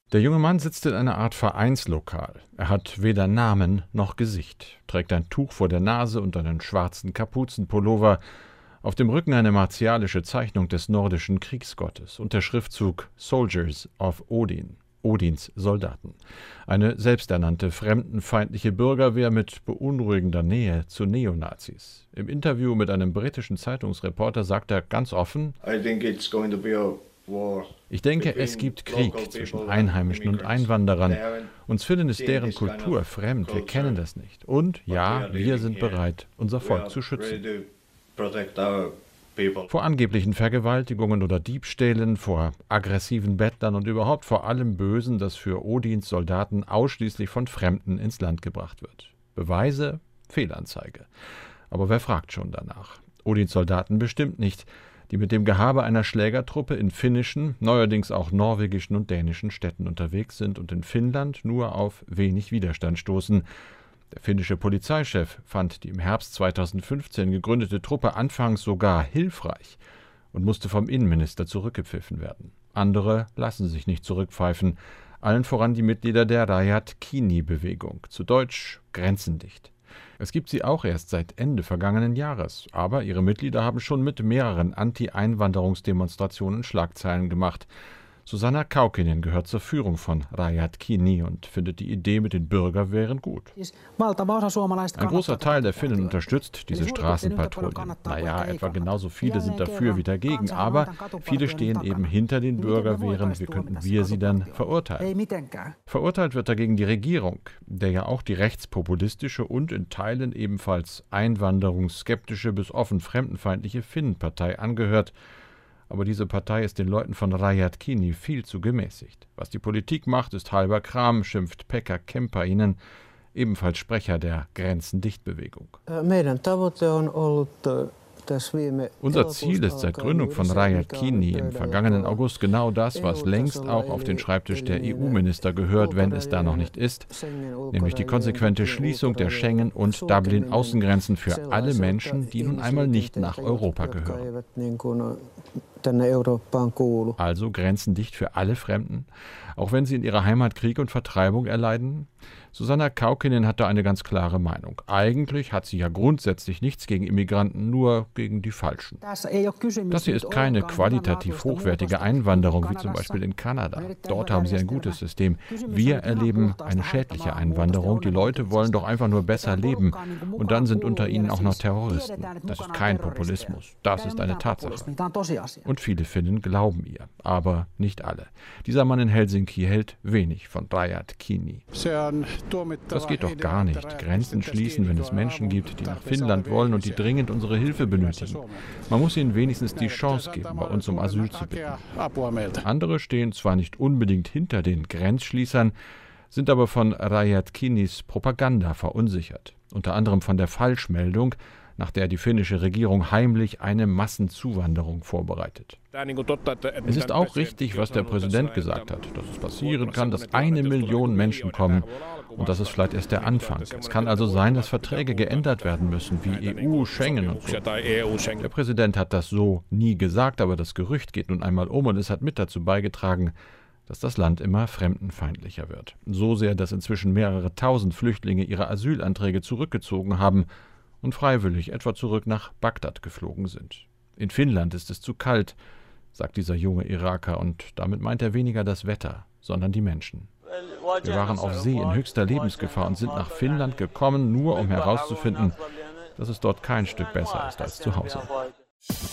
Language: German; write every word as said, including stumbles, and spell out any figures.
Der junge Mann sitzt in einer Art Vereinslokal. Er hat weder Namen noch Gesicht, trägt ein Tuch vor der Nase und einen schwarzen Kapuzenpullover. Auf dem Rücken eine martialische Zeichnung des nordischen Kriegsgottes und der Schriftzug Soldiers of Odin, Odins Soldaten. Eine selbsternannte fremdenfeindliche Bürgerwehr mit beunruhigender Nähe zu Neonazis. Im Interview mit einem britischen Zeitungsreporter sagt er ganz offen: I think it's going to be a war. Ich denke, es gibt Krieg zwischen Einheimischen und Einwanderern. Uns vielen ist deren Kultur fremd, wir kennen das nicht. Und ja, wir sind bereit, unser Volk zu schützen. Vor angeblichen Vergewaltigungen oder Diebstählen, vor aggressiven Bettlern und überhaupt vor allem Bösen, das für Odins Soldaten ausschließlich von Fremden ins Land gebracht wird. Beweise? Fehlanzeige. Aber wer fragt schon danach? Odins Soldaten bestimmt nicht, die mit dem Gehabe einer Schlägertruppe in finnischen, neuerdings auch norwegischen und dänischen Städten unterwegs sind und in Finnland nur auf wenig Widerstand stoßen. Der finnische Polizeichef fand die im Herbst zweitausendfünfzehn gegründete Truppe anfangs sogar hilfreich und musste vom Innenminister zurückgepfiffen werden. Andere lassen sich nicht zurückpfeifen, allen voran die Mitglieder der Rajat Kini-Bewegung, zu Deutsch grenzendicht. Es gibt sie auch erst seit Ende vergangenen Jahres, aber ihre Mitglieder haben schon mit mehreren Anti-Einwanderungsdemonstrationen Schlagzeilen gemacht. Susanna Kaukonen gehört zur Führung von Rajat Kini und findet die Idee mit den Bürgerwehren gut. Ein großer Teil der Finnen unterstützt diese Straßenpatrouillen. Naja, etwa genauso viele sind dafür wie dagegen, aber viele stehen eben hinter den Bürgerwehren. Wie könnten wir sie dann verurteilen? Verurteilt wird dagegen die Regierung, der ja auch die rechtspopulistische und in Teilen ebenfalls einwanderungsskeptische bis offen fremdenfeindliche Finnenpartei angehört. Aber diese Partei ist den Leuten von Rajat Kini viel zu gemäßigt. Was die Politik macht, ist halber Kram, schimpft Pekka Kempainen, ebenfalls Sprecher der Grenzendicht-Bewegung. Unser Ziel ist seit Gründung von Rajat Kini im vergangenen August genau das, was längst auch auf den Schreibtisch der E U-Minister gehört, wenn es da noch nicht ist, nämlich die konsequente Schließung der Schengen- und Dublin-Außengrenzen für alle Menschen, die nun einmal nicht nach Europa gehören. Also grenzendicht für alle Fremden, auch wenn sie in ihrer Heimat Krieg und Vertreibung erleiden? Susanna Kaukonen hat da eine ganz klare Meinung. Eigentlich hat sie ja grundsätzlich nichts gegen Immigranten, nur gegen die Falschen. Das hier ist keine qualitativ hochwertige Einwanderung, wie zum Beispiel in Kanada. Dort haben sie ein gutes System. Wir erleben eine schädliche Einwanderung. Die Leute wollen doch einfach nur besser leben. Und dann sind unter ihnen auch noch Terroristen. Das ist kein Populismus. Das ist eine Tatsache. Und viele Finnen glauben ihr, aber nicht alle. Dieser Mann in Helsinki hält wenig von Rajat Kini. Das geht doch gar nicht. Grenzen schließen, wenn es Menschen gibt, die nach Finnland wollen und die dringend unsere Hilfe benötigen. Man muss ihnen wenigstens die Chance geben, bei uns um Asyl zu bitten. Andere stehen zwar nicht unbedingt hinter den Grenzschließern, sind aber von Rajat Kinis Propaganda verunsichert. Unter anderem von der Falschmeldung, nach der die finnische Regierung heimlich eine Massenzuwanderung vorbereitet. Es ist auch richtig, was der Präsident gesagt hat, dass es passieren kann, dass eine Million Menschen kommen und das ist vielleicht erst der Anfang. Es kann also sein, dass Verträge geändert werden müssen, wie E U, Schengen und so. Der Präsident hat das so nie gesagt, aber das Gerücht geht nun einmal um und es hat mit dazu beigetragen, dass das Land immer fremdenfeindlicher wird. So sehr, dass inzwischen mehrere tausend Flüchtlinge ihre Asylanträge zurückgezogen haben und freiwillig etwa zurück nach Bagdad geflogen sind. In Finnland ist es zu kalt, sagt dieser junge Iraker, und damit meint er weniger das Wetter, sondern die Menschen. Wir waren auf See in höchster Lebensgefahr und sind nach Finnland gekommen, nur um herauszufinden, dass es dort kein Stück besser ist als zu Hause.